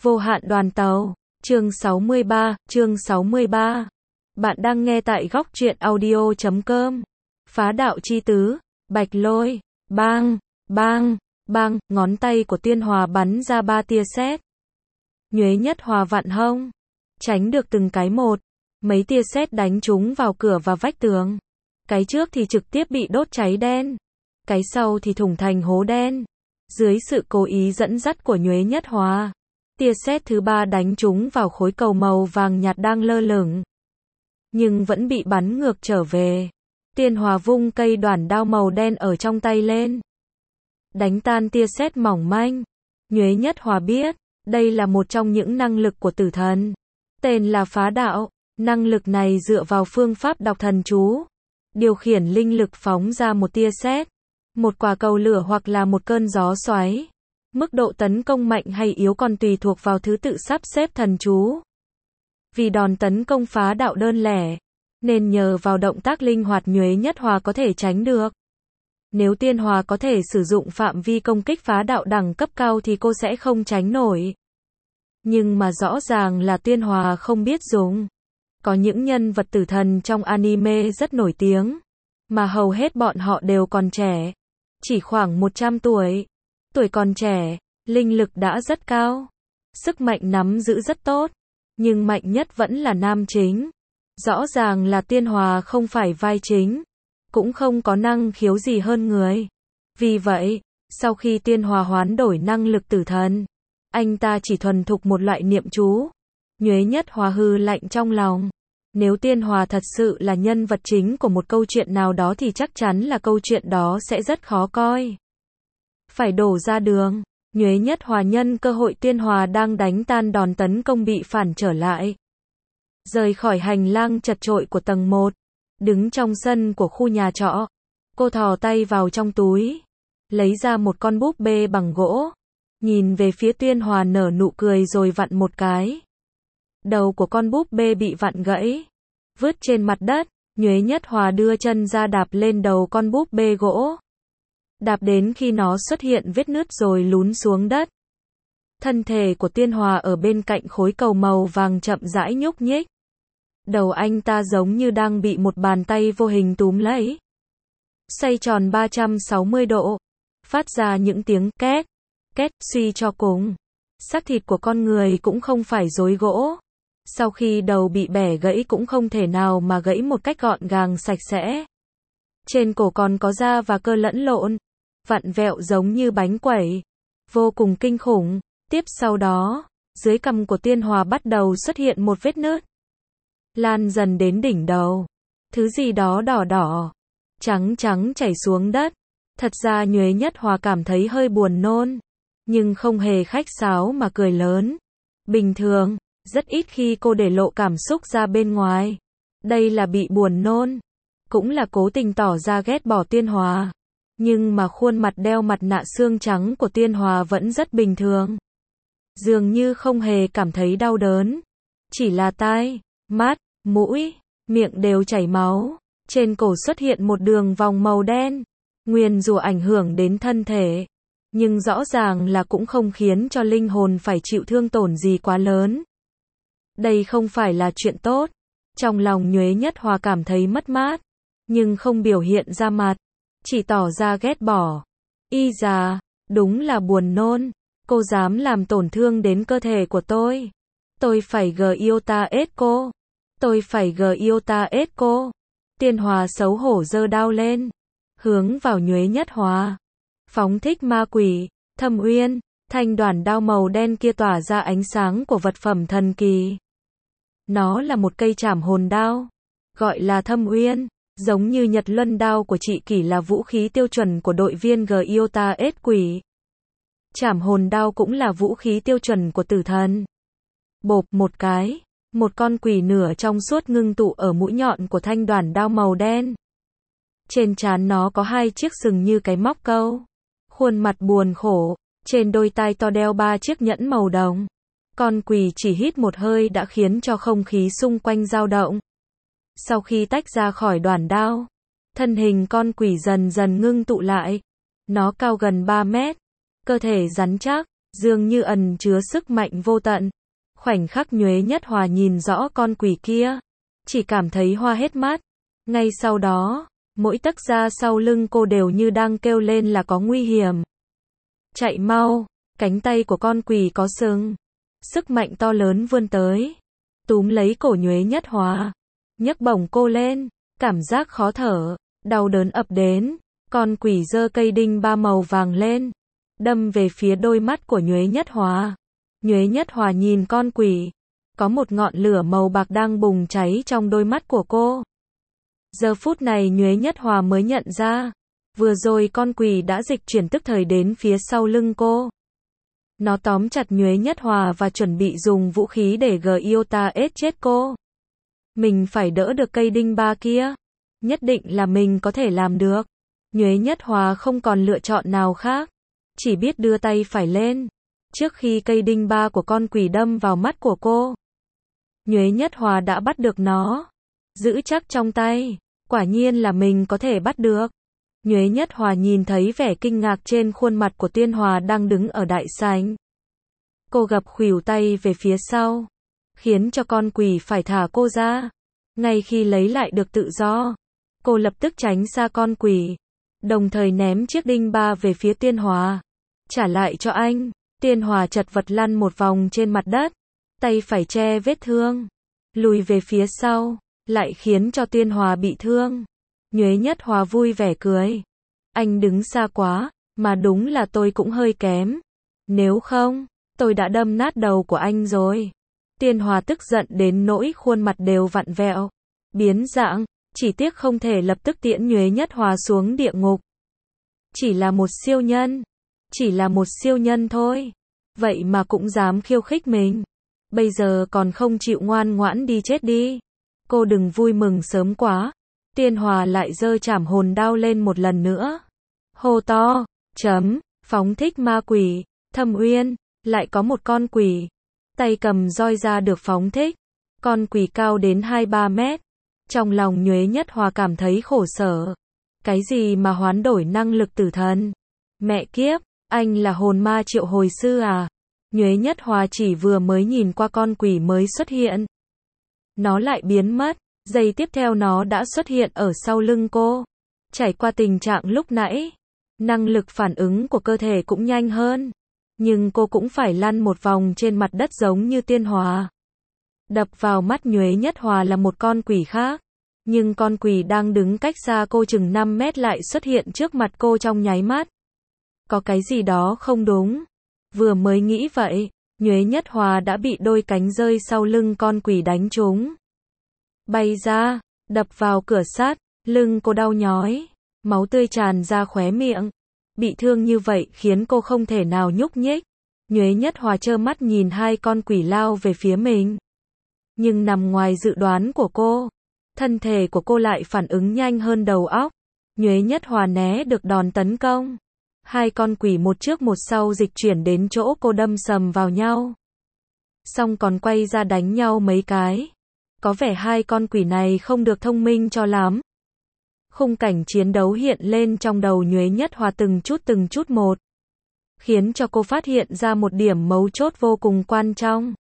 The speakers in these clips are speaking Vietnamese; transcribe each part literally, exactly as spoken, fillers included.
Vô hạn đoàn tàu, chương sáu mươi ba, chương sáu mươi ba. Bạn đang nghe tại góc truyện audio chấm com. Phá đạo chi tứ, Bạch Lôi, bang, bang, bang, ngón tay của Tiên Hòa bắn ra ba tia sét. Nhuế Nhất Hòa vặn hông, tránh được từng cái một, mấy tia sét đánh trúng vào cửa và vách tường. Cái trước thì trực tiếp bị đốt cháy đen, cái sau thì thủng thành hố đen. Dưới sự cố ý dẫn dắt của Nhuế Nhất Hòa, tia sét thứ ba đánh trúng vào khối cầu màu vàng nhạt đang lơ lửng, nhưng vẫn bị bắn ngược trở về. Tiên Hòa vung cây đoản đao màu đen ở trong tay lên, đánh tan tia sét mỏng manh. Nhuế Nhất Hòa biết, đây là một trong những năng lực của tử thần, tên là phá đạo. Năng lực này dựa vào phương pháp đọc thần chú, điều khiển linh lực phóng ra một tia sét, một quả cầu lửa hoặc là một cơn gió xoáy. Mức độ tấn công mạnh hay yếu còn tùy thuộc vào thứ tự sắp xếp thần chú. Vì đòn tấn công phá đạo đơn lẻ, nên nhờ vào động tác linh hoạt Nhuế Nhất Hòa có thể tránh được. Nếu Tiên Hòa có thể sử dụng phạm vi công kích phá đạo đẳng cấp cao thì cô sẽ không tránh nổi. Nhưng mà rõ ràng là Tiên Hòa không biết dùng. Có những nhân vật tử thần trong anime rất nổi tiếng, mà hầu hết bọn họ đều còn trẻ, chỉ khoảng một trăm tuổi. Tuổi còn trẻ, linh lực đã rất cao, sức mạnh nắm giữ rất tốt, nhưng mạnh nhất vẫn là nam chính. Rõ ràng là Tiên Hòa không phải vai chính, cũng không có năng khiếu gì hơn người. Vì vậy, sau khi Tiên Hòa hoán đổi năng lực tử thần, anh ta chỉ thuần thục một loại niệm chú. Nhuế Nhất Hòa hừ lạnh trong lòng. Nếu Tiên Hòa thật sự là nhân vật chính của một câu chuyện nào đó thì chắc chắn là câu chuyện đó sẽ rất khó coi. Phải đổ ra đường. Nhuế Nhất Hòa nhân cơ hội Tiên Hòa đang đánh tan đòn tấn công bị phản trở lại, rời khỏi hành lang chật chội của tầng một, đứng trong sân của khu nhà trọ. Cô thò tay vào trong túi, lấy ra một con búp bê bằng gỗ, nhìn về phía Tiên Hòa nở nụ cười rồi vặn một cái. Đầu của con búp bê bị vặn gãy, vứt trên mặt đất. Nhuế Nhất Hòa đưa chân ra đạp lên đầu con búp bê gỗ, đạp đến khi nó xuất hiện vết nứt rồi lún xuống đất. Thân thể của Tiên Hòa ở bên cạnh khối cầu màu vàng chậm rãi nhúc nhích. Đầu anh ta giống như đang bị một bàn tay vô hình túm lấy, xoay tròn ba trăm sáu mươi độ, phát ra những tiếng két, két. Suy cho cùng, xác thịt của con người cũng không phải rối gỗ. Sau khi đầu bị bẻ gãy cũng không thể nào mà gãy một cách gọn gàng sạch sẽ. Trên cổ còn có da và cơ lẫn lộn, vặn vẹo giống như bánh quẩy, vô cùng kinh khủng. Tiếp sau đó, dưới cằm của Tiên Hòa bắt đầu xuất hiện một vết nứt, lan dần đến đỉnh đầu. Thứ gì đó đỏ đỏ, trắng trắng chảy xuống đất. Thật ra Nhuế Nhất Hòa cảm thấy hơi buồn nôn, nhưng không hề khách sáo mà cười lớn. Bình thường, rất ít khi cô để lộ cảm xúc ra bên ngoài. Đây là bị buồn nôn, cũng là cố tình tỏ ra ghét bỏ Tiên Hòa. Nhưng mà khuôn mặt đeo mặt nạ xương trắng của Tiên Hòa vẫn rất bình thường, dường như không hề cảm thấy đau đớn. Chỉ là tai, mắt, mũi, miệng đều chảy máu. Trên cổ xuất hiện một đường vòng màu đen, nguyền rủa ảnh hưởng đến thân thể, nhưng rõ ràng là cũng không khiến cho linh hồn phải chịu thương tổn gì quá lớn. Đây không phải là chuyện tốt. Trong lòng Nhuế Nhất Hòa cảm thấy mất mát, nhưng không biểu hiện ra mặt, chỉ tỏ ra ghét bỏ. Y già, đúng là buồn nôn. Cô dám làm tổn thương đến cơ thể của tôi. Tôi phải gờ yêu ta ết cô. Tôi phải gờ yêu ta ết cô. Tiên Hòa xấu hổ giơ đao lên, hướng vào Nhuế Nhất Hòa, phóng thích ma quỷ, Thâm Uyên. Thanh đoản đao màu đen kia tỏa ra ánh sáng của vật phẩm thần kỳ. Nó là một cây trảm hồn đao, gọi là Thâm Uyên, giống như Nhật Luân đao của chị Kỷ là vũ khí tiêu chuẩn của đội viên G Iota ết quỷ. Trảm hồn đao cũng là vũ khí tiêu chuẩn của tử thần. Bộp một cái, một con quỷ nửa trong suốt ngưng tụ ở mũi nhọn của thanh đoản đao màu đen. Trên trán nó có hai chiếc sừng như cái móc câu, khuôn mặt buồn khổ. Trên đôi tai to đeo ba chiếc nhẫn màu đồng. Con quỷ chỉ hít một hơi đã khiến cho không khí xung quanh dao động. Sau khi tách ra khỏi đoản đao, thân hình con quỷ dần dần ngưng tụ lại. Nó cao gần ba mét, cơ thể rắn chắc, dường như ẩn chứa sức mạnh vô tận. Khoảnh khắc Nhuế Nhất Hòa nhìn rõ con quỷ kia, chỉ cảm thấy hoa hết mắt. Ngay sau đó, mỗi tấc da sau lưng cô đều như đang kêu lên là có nguy hiểm. Chạy mau, cánh tay của con quỷ có sừng. Sức mạnh to lớn vươn tới, túm lấy cổ Nhuế Nhất Hòa, nhấc bổng cô lên, cảm giác khó thở, đau đớn ập đến. Con quỷ giơ cây đinh ba màu vàng lên, đâm về phía đôi mắt của Nhuế Nhất Hòa. Nhuế Nhất Hòa nhìn con quỷ, có một ngọn lửa màu bạc đang bùng cháy trong đôi mắt của cô. Giờ phút này Nhuế Nhất Hòa mới nhận ra, vừa rồi con quỷ đã dịch chuyển tức thời đến phía sau lưng cô. Nó tóm chặt Nhuế Nhất Hòa và chuẩn bị dùng vũ khí để Giota ết chết cô. Mình phải đỡ được cây đinh ba kia. Nhất định là mình có thể làm được. Nhuế Nhất Hòa không còn lựa chọn nào khác. Chỉ biết đưa tay phải lên. Trước khi cây đinh ba của con quỷ đâm vào mắt của cô, Nhuế Nhất Hòa đã bắt được nó. Giữ chắc trong tay. Quả nhiên là mình có thể bắt được. Nhuế Nhất Hòa nhìn thấy vẻ kinh ngạc trên khuôn mặt của Tiên Hòa đang đứng ở đại sảnh. Cô gập khuỷu tay về phía sau, khiến cho con quỷ phải thả cô ra. Ngay khi lấy lại được tự do, cô lập tức tránh xa con quỷ, đồng thời ném chiếc đinh ba về phía Tiên Hòa. Trả lại cho anh. Tiên Hòa chật vật lăn một vòng trên mặt đất, tay phải che vết thương, lùi về phía sau, lại khiến cho Tiên Hòa bị thương. Nhuế Nhất Hòa vui vẻ cười. Anh đứng xa quá, mà đúng là tôi cũng hơi kém. Nếu không, tôi đã đâm nát đầu của anh rồi. Tiên Hòa tức giận đến nỗi khuôn mặt đều vặn vẹo, biến dạng, chỉ tiếc không thể lập tức tiễn Nhuế Nhất Hòa xuống địa ngục. Chỉ là một siêu nhân, chỉ là một siêu nhân thôi. Vậy mà cũng dám khiêu khích mình. Bây giờ còn không chịu ngoan ngoãn đi chết đi. Cô đừng vui mừng sớm quá. Tiên Hòa lại giơ trảm hồn đao lên một lần nữa. Hô to, chấm, phóng thích ma quỷ, Thâm Uyên, lại có một con quỷ. Tay cầm roi ra được phóng thích. Con quỷ cao đến hai ba mét. Trong lòng Nhuế Nhất Hòa cảm thấy khổ sở. Cái gì mà hoán đổi năng lực tử thần? Mẹ kiếp, anh là hồn ma triệu hồi sư à? Nhuế Nhất Hòa chỉ vừa mới nhìn qua con quỷ mới xuất hiện. Nó lại biến mất. Giây tiếp theo nó đã xuất hiện ở sau lưng cô. Trải qua tình trạng lúc nãy, năng lực phản ứng của cơ thể cũng nhanh hơn. Nhưng cô cũng phải lăn một vòng trên mặt đất giống như Tiên Hòa. Đập vào mắt Nhuế Nhất Hòa là một con quỷ khác. Nhưng con quỷ đang đứng cách xa cô chừng năm mét lại xuất hiện trước mặt cô trong nháy mắt. Có cái gì đó không đúng. Vừa mới nghĩ vậy, Nhuế Nhất Hòa đã bị đôi cánh rơi sau lưng con quỷ đánh trúng. Bay ra, đập vào cửa sắt, lưng cô đau nhói, máu tươi tràn ra khóe miệng. Bị thương như vậy khiến cô không thể nào nhúc nhích. Nhuế Nhất Hòa trơ mắt nhìn hai con quỷ lao về phía mình. Nhưng nằm ngoài dự đoán của cô, thân thể của cô lại phản ứng nhanh hơn đầu óc. Nhuế Nhất Hòa né được đòn tấn công. Hai con quỷ một trước một sau dịch chuyển đến chỗ cô đâm sầm vào nhau. Xong còn quay ra đánh nhau mấy cái. Có vẻ hai con quỷ này không được thông minh cho lắm. Khung cảnh chiến đấu hiện lên trong đầu Nhuế Nhất Hòa từng chút từng chút một. Khiến cho cô phát hiện ra một điểm mấu chốt vô cùng quan trọng.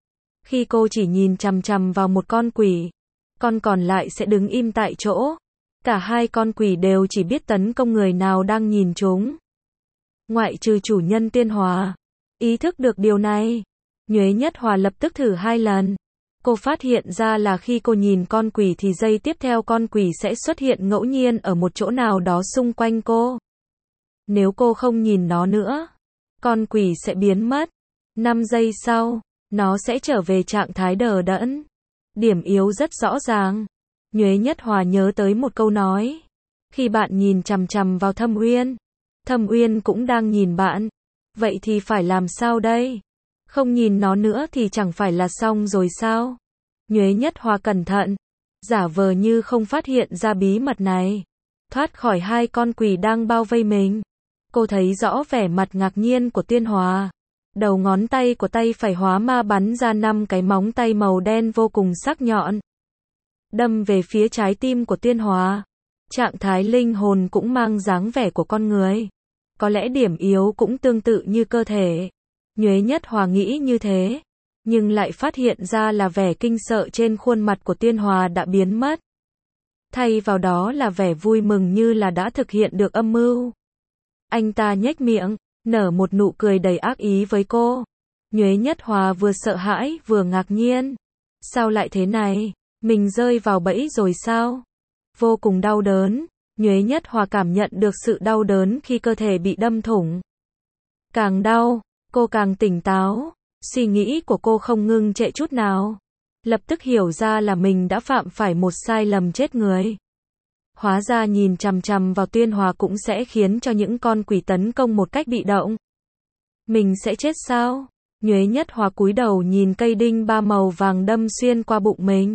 Khi cô chỉ nhìn chằm chằm vào một con quỷ, con còn lại sẽ đứng im tại chỗ. Cả hai con quỷ đều chỉ biết tấn công người nào đang nhìn chúng. Ngoại trừ chủ nhân Tiên Hòa. Ý thức được điều này, Nhuế Nhất Hòa lập tức thử hai lần. Cô phát hiện ra là khi cô nhìn con quỷ thì giây tiếp theo con quỷ sẽ xuất hiện ngẫu nhiên ở một chỗ nào đó xung quanh cô. Nếu cô không nhìn nó nữa, con quỷ sẽ biến mất. năm giây sau, nó sẽ trở về trạng thái đờ đẫn. Điểm yếu rất rõ ràng. Nhuế Nhất Hòa nhớ tới một câu nói. Khi bạn nhìn chằm chằm vào Thâm Uyên, Thâm Uyên cũng đang nhìn bạn. Vậy thì phải làm sao đây? Không nhìn nó nữa thì chẳng phải là xong rồi sao? Nhuế Nhất Hòa cẩn thận, giả vờ như không phát hiện ra bí mật này. Thoát khỏi hai con quỷ đang bao vây mình. Cô thấy rõ vẻ mặt ngạc nhiên của Tiên Hòa. Đầu ngón tay của tay phải hóa ma bắn ra năm cái móng tay màu đen vô cùng sắc nhọn. Đâm về phía trái tim của Tiên Hòa. Trạng thái linh hồn cũng mang dáng vẻ của con người. Có lẽ điểm yếu cũng tương tự như cơ thể. Nhuế Nhất Hòa nghĩ như thế, nhưng lại phát hiện ra là vẻ kinh sợ trên khuôn mặt của Tiên Hòa đã biến mất. Thay vào đó là vẻ vui mừng như là đã thực hiện được âm mưu. Anh ta nhếch miệng, nở một nụ cười đầy ác ý với cô. Nhuế Nhất Hòa vừa sợ hãi vừa ngạc nhiên. Sao lại thế này? Mình rơi vào bẫy rồi sao? Vô cùng đau đớn. Nhuế Nhất Hòa cảm nhận được sự đau đớn khi cơ thể bị đâm thủng. Càng đau, cô càng tỉnh táo. Suy nghĩ của cô không ngưng trệ chút nào. Lập tức hiểu ra là mình đã phạm phải một sai lầm chết người. Hóa ra nhìn chằm chằm vào Tiên Hòa cũng sẽ khiến cho những con quỷ tấn công một cách bị động. Mình sẽ chết sao? Nhuế Nhất Hòa cúi đầu nhìn cây đinh ba màu vàng đâm xuyên qua bụng mình.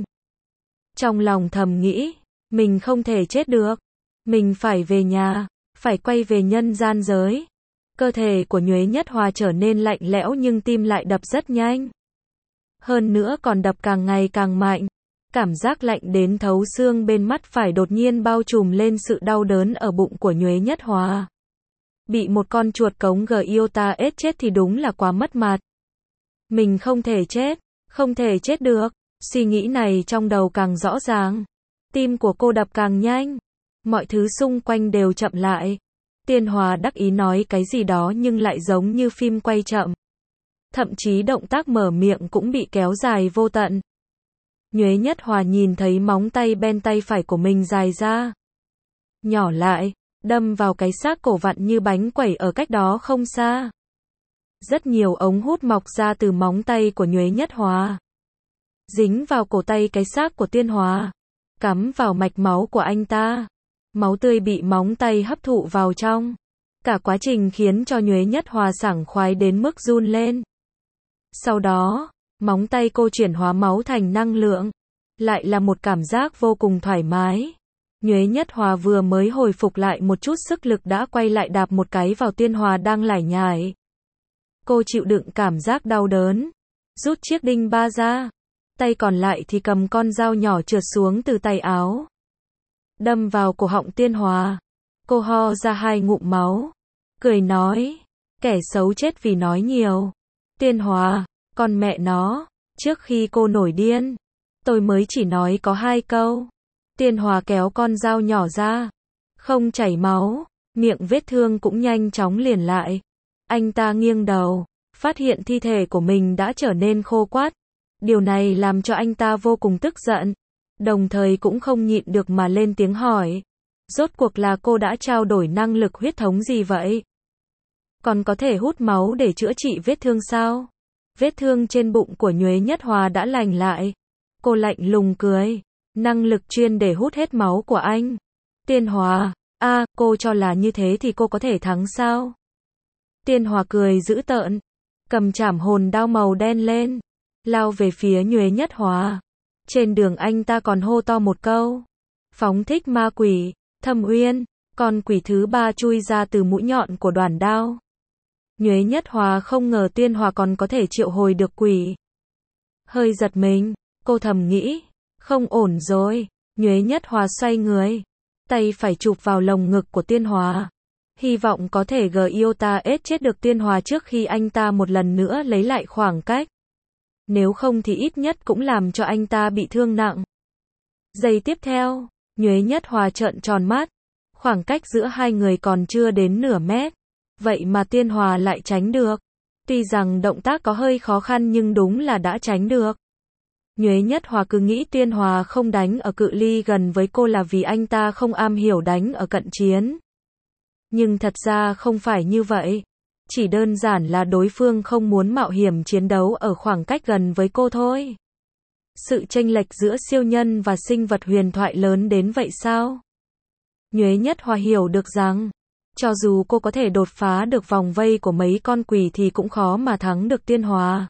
Trong lòng thầm nghĩ, mình không thể chết được. Mình phải về nhà, phải quay về nhân gian giới. Cơ thể của Nhuế Nhất Hòa trở nên lạnh lẽo nhưng tim lại đập rất nhanh. Hơn nữa còn đập càng ngày càng mạnh. Cảm giác lạnh đến thấu xương bên mắt phải đột nhiên bao trùm lên sự đau đớn ở bụng của Nhuế Nhất Hòa. Bị một con chuột cống Giota ết chết thì đúng là quá mất mặt. Mình không thể chết, không thể chết được. Suy nghĩ này trong đầu càng rõ ràng. Tim của cô đập càng nhanh. Mọi thứ xung quanh đều chậm lại. Tiên Hòa đắc ý nói cái gì đó nhưng lại giống như phim quay chậm. Thậm chí động tác mở miệng cũng bị kéo dài vô tận. Nhuế Nhất Hòa nhìn thấy móng tay bên tay phải của mình dài ra. Nhỏ lại, đâm vào cái xác cổ vặn như bánh quẩy ở cách đó không xa. Rất nhiều ống hút mọc ra từ móng tay của Nhuế Nhất Hòa. Dính vào cổ tay cái xác của Tiên Hòa. Cắm vào mạch máu của anh ta. Máu tươi bị móng tay hấp thụ vào trong. Cả quá trình khiến cho Nhuế Nhất Hòa sảng khoái đến mức run lên. Sau đó, móng tay cô chuyển hóa máu thành năng lượng. Lại là một cảm giác vô cùng thoải mái. Nhuế Nhất Hòa vừa mới hồi phục lại một chút sức lực đã quay lại đạp một cái vào Tiên Hòa đang lải nhải. Cô chịu đựng cảm giác đau đớn. Rút chiếc đinh ba ra. Tay còn lại thì cầm con dao nhỏ trượt xuống từ tay áo. Đâm vào cổ họng Tiên Hòa. Cô ho ra hai ngụm máu. Cười nói. Kẻ xấu chết vì nói nhiều. Tiên Hòa, con mẹ nó. Trước khi cô nổi điên, tôi mới chỉ nói có hai câu. Tiên Hòa kéo con dao nhỏ ra. Không chảy máu. Miệng vết thương cũng nhanh chóng liền lại. Anh ta nghiêng đầu. Phát hiện thi thể của mình đã trở nên khô quắt. Điều này làm cho anh ta vô cùng tức giận. Đồng thời cũng không nhịn được mà lên tiếng hỏi. Rốt cuộc là cô đã trao đổi năng lực huyết thống gì vậy? Còn có thể hút máu để chữa trị vết thương sao? Vết thương trên bụng của Nhuế Nhất Hòa đã lành lại. Cô lạnh lùng cười. Năng lực chuyên để hút hết máu của anh. Tiên Hòa, a, à, cô cho là như thế thì cô có thể thắng sao? Tiên Hòa cười dữ tợn. Cầm chảm hồn đao màu đen lên. Lao về phía Nhuế Nhất Hòa. Trên đường anh ta còn hô to một câu. Phóng thích ma quỷ, Thâm Uyên. Con quỷ thứ ba chui ra từ mũi nhọn của đoàn đao. Nhuế Nhất Hòa không ngờ Tiên Hòa còn có thể triệu hồi được quỷ. Hơi giật mình, cô thầm nghĩ. Không ổn rồi. Nhuế Nhất Hòa xoay người. Tay phải chụp vào lồng ngực của Tiên Hòa. Hy vọng có thể Giota ết chết được Tiên Hòa trước khi anh ta một lần nữa lấy lại khoảng cách. Nếu không thì ít nhất cũng làm cho anh ta bị thương nặng. Giây tiếp theo, Nhuế Nhất Hòa trợn tròn mắt. Khoảng cách giữa hai người còn chưa đến nửa mét. Vậy mà Tiên Hòa lại tránh được. Tuy rằng động tác có hơi khó khăn nhưng đúng là đã tránh được. Nhuế Nhất Hòa cứ nghĩ Tiên Hòa không đánh ở cự ly gần với cô là vì anh ta không am hiểu đánh ở cận chiến. Nhưng thật ra không phải như vậy. Chỉ đơn giản là đối phương không muốn mạo hiểm chiến đấu ở khoảng cách gần với cô thôi. Sự chênh lệch giữa siêu nhân và sinh vật huyền thoại lớn đến vậy sao? Nhuế Nhất Hòa hiểu được rằng, cho dù cô có thể đột phá được vòng vây của mấy con quỷ thì cũng khó mà thắng được Tiên Hòa.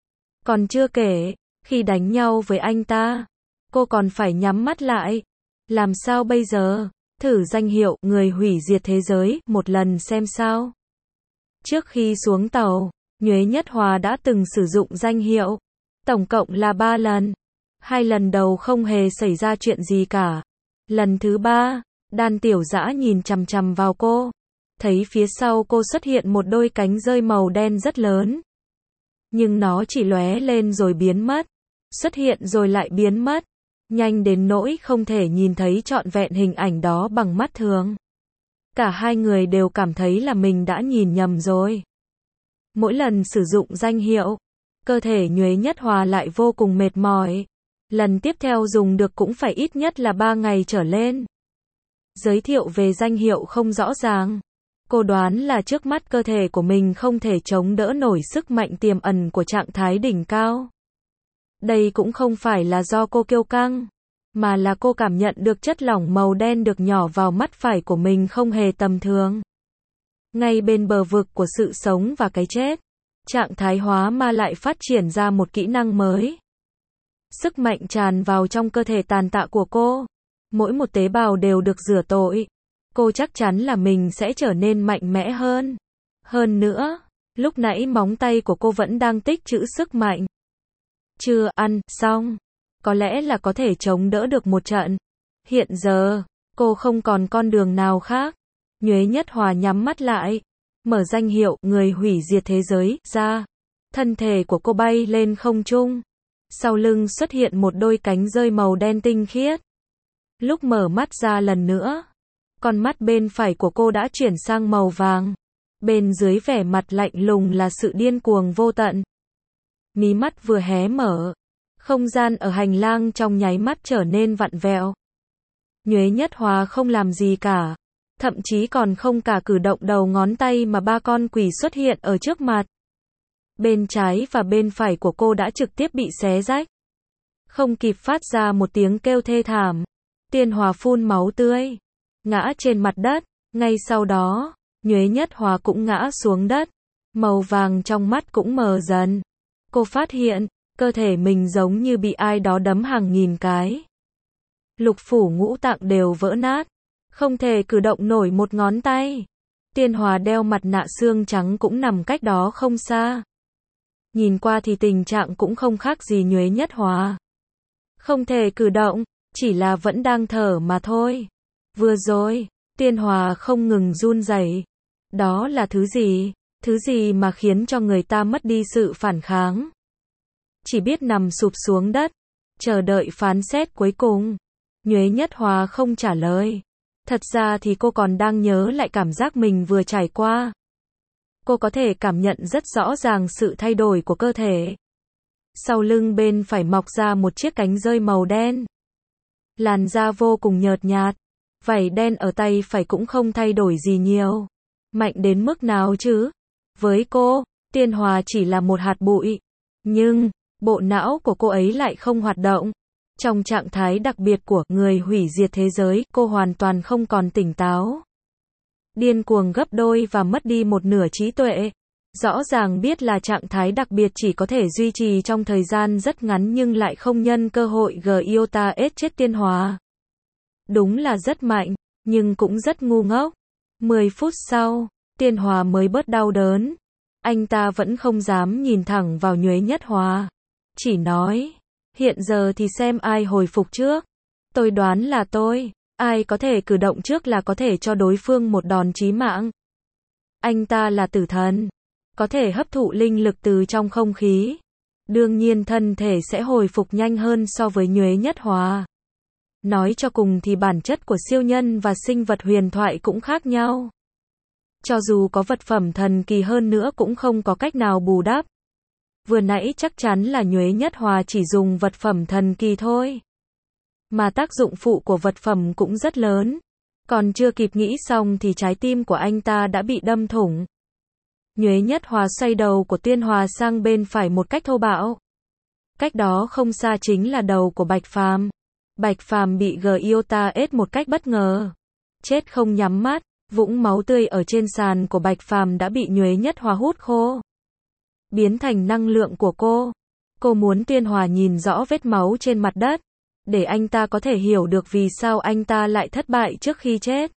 Còn chưa kể, khi đánh nhau với anh ta, cô còn phải nhắm mắt lại. Làm sao bây giờ? Thử danh hiệu người hủy diệt thế giới một lần xem sao. Trước khi xuống tàu, Nhuế Nhất Hòa đã từng sử dụng danh hiệu. Tổng cộng là ba lần. Hai lần đầu không hề xảy ra chuyện gì cả. Lần thứ ba, Đan Tiểu Dã nhìn chằm chằm vào cô. Thấy phía sau cô xuất hiện một đôi cánh rơi màu đen rất lớn. Nhưng nó chỉ lóe lên rồi biến mất, xuất hiện rồi lại biến mất, nhanh đến nỗi không thể nhìn thấy trọn vẹn hình ảnh đó bằng mắt thường. Cả hai người đều cảm thấy là mình đã nhìn nhầm rồi. Mỗi lần sử dụng danh hiệu, cơ thể Nhuế Nhất Hòa lại vô cùng mệt mỏi. Lần tiếp theo dùng được cũng phải ít nhất là ba ngày trở lên. Giới thiệu về danh hiệu không rõ ràng. Cô đoán là trước mắt cơ thể của mình không thể chống đỡ nổi sức mạnh tiềm ẩn của trạng thái đỉnh cao. Đây cũng không phải là do cô kiêu căng, mà là cô cảm nhận được chất lỏng màu đen được nhỏ vào mắt phải của mình không hề tầm thường. Ngay bên bờ vực của sự sống và cái chết, trạng thái hóa ma lại phát triển ra một kỹ năng mới. Sức mạnh tràn vào trong cơ thể tàn tạ của cô. Mỗi một tế bào đều được rửa tội. Cô chắc chắn là mình sẽ trở nên mạnh mẽ hơn. Hơn nữa, lúc nãy móng tay của cô vẫn đang tích trữ sức mạnh. Chưa ăn xong, có lẽ là có thể chống đỡ được một trận. Hiện giờ, cô không còn con đường nào khác. Nhuế Nhất Hòa nhắm mắt lại, mở danh hiệu người hủy diệt thế giới ra. Thân thể của cô bay lên không trung. Sau lưng xuất hiện một đôi cánh rơi màu đen tinh khiết. Lúc mở mắt ra lần nữa, con mắt bên phải của cô đã chuyển sang màu vàng. Bên dưới vẻ mặt lạnh lùng là sự điên cuồng vô tận. Mí mắt vừa hé mở, không gian ở hành lang trong nháy mắt trở nên vặn vẹo. Nhuế Nhất Hòa không làm gì cả, thậm chí còn không cả cử động đầu ngón tay mà ba con quỷ xuất hiện ở trước mặt. Bên trái và bên phải của cô đã trực tiếp bị xé rách. Không kịp phát ra một tiếng kêu thê thảm, Tiên Hòa phun máu tươi, ngã trên mặt đất. Ngay sau đó, Nhuế Nhất Hòa cũng ngã xuống đất. Màu vàng trong mắt cũng mờ dần. Cô phát hiện, cơ thể mình giống như bị ai đó đấm hàng nghìn cái. Lục phủ ngũ tạng đều vỡ nát, không thể cử động nổi một ngón tay. Tiên Hòa đeo mặt nạ xương trắng cũng nằm cách đó không xa. Nhìn qua thì tình trạng cũng không khác gì Nhuế Nhất Hòa. Không thể cử động, chỉ là vẫn đang thở mà thôi. Vừa rồi, Tiên Hòa không ngừng run rẩy. Đó là thứ gì? Thứ gì mà khiến cho người ta mất đi sự phản kháng? Chỉ biết nằm sụp xuống đất, chờ đợi phán xét cuối cùng. Nhuế Nhất Hòa không trả lời. Thật ra thì cô còn đang nhớ lại cảm giác mình vừa trải qua. Cô có thể cảm nhận rất rõ ràng sự thay đổi của cơ thể. Sau lưng bên phải mọc ra một chiếc cánh rơi màu đen. Làn da vô cùng nhợt nhạt. Vảy đen ở tay phải cũng không thay đổi gì nhiều. Mạnh đến mức nào chứ? Với cô, Tiên Hòa chỉ là một hạt bụi. Nhưng, bộ não của cô ấy lại không hoạt động. Trong trạng thái đặc biệt của người hủy diệt thế giới, cô hoàn toàn không còn tỉnh táo. Điên cuồng gấp đôi và mất đi một nửa trí tuệ. Rõ ràng biết là trạng thái đặc biệt chỉ có thể duy trì trong thời gian rất ngắn nhưng lại không nhân cơ hội giota ết chết Tiên Hòa. Đúng là rất mạnh, nhưng cũng rất ngu ngốc. mười phút sau, Tiên Hòa mới bớt đau đớn. Anh ta vẫn không dám nhìn thẳng vào Nhuế Nhất Hòa. Chỉ nói, hiện giờ thì xem ai hồi phục trước. Tôi đoán là tôi. Ai có thể cử động trước là có thể cho đối phương một đòn chí mạng. Anh ta là tử thần, có thể hấp thụ linh lực từ trong không khí. Đương nhiên thân thể sẽ hồi phục nhanh hơn so với Nhuế Nhất Hòa. Nói cho cùng thì bản chất của siêu nhân và sinh vật huyền thoại cũng khác nhau. Cho dù có vật phẩm thần kỳ hơn nữa cũng không có cách nào bù đắp. Vừa nãy chắc chắn là Nhuế Nhất Hòa chỉ dùng vật phẩm thần kỳ thôi. Mà tác dụng phụ của vật phẩm cũng rất lớn. Còn chưa kịp nghĩ xong thì trái tim của anh ta đã bị đâm thủng. Nhuế Nhất Hòa xoay đầu của Tiên Hòa sang bên phải một cách thô bạo. Cách đó không xa chính là đầu của Bạch Phàm. Bạch Phàm bị giota ết một cách bất ngờ. Chết không nhắm mắt, vũng máu tươi ở trên sàn của Bạch Phàm đã bị Nhuế Nhất Hòa hút khô. Biến thành năng lượng của cô. Cô muốn Tiên Hòa nhìn rõ vết máu trên mặt đất. Để anh ta có thể hiểu được vì sao anh ta lại thất bại trước khi chết.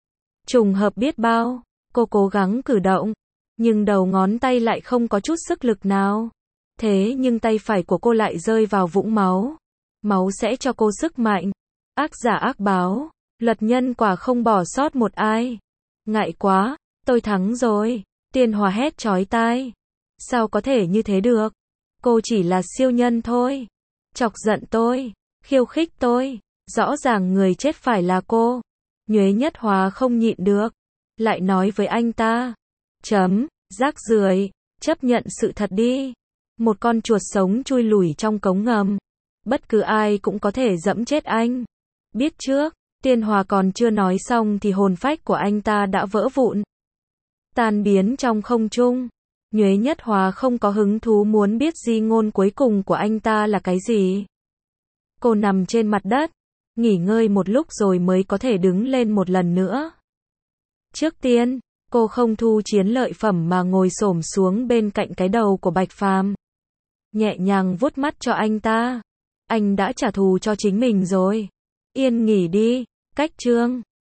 Trùng hợp biết bao, cô cố gắng cử động, nhưng đầu ngón tay lại không có chút sức lực nào. Thế nhưng tay phải của cô lại rơi vào vũng máu. Máu sẽ cho cô sức mạnh. Ác giả ác báo, luật nhân quả không bỏ sót một ai. Ngại quá, tôi thắng rồi. Tiên Hòa hét chói tai. Sao có thể như thế được? Cô chỉ là siêu nhân thôi. Chọc giận tôi, khiêu khích tôi. Rõ ràng người chết phải là cô. Nhuế Nhất Hóa không nhịn được. Lại nói với anh ta. Chấm, rác rưởi, chấp nhận sự thật đi. Một con chuột sống chui lủi trong cống ngầm. Bất cứ ai cũng có thể dẫm chết anh. Biết trước, Tiên Hòa còn chưa nói xong thì hồn phách của anh ta đã vỡ vụn. Tan biến trong không trung. Nhuế Nhất Hóa không có hứng thú muốn biết di ngôn cuối cùng của anh ta là cái gì. Cô nằm trên mặt đất, nghỉ ngơi một lúc rồi mới có thể đứng lên một lần nữa. Trước tiên, cô không thu chiến lợi phẩm mà ngồi xổm xuống bên cạnh cái đầu của Bạch Phàm. Nhẹ nhàng vuốt mắt cho anh ta. Anh đã trả thù cho chính mình rồi. Yên nghỉ đi, cách chương.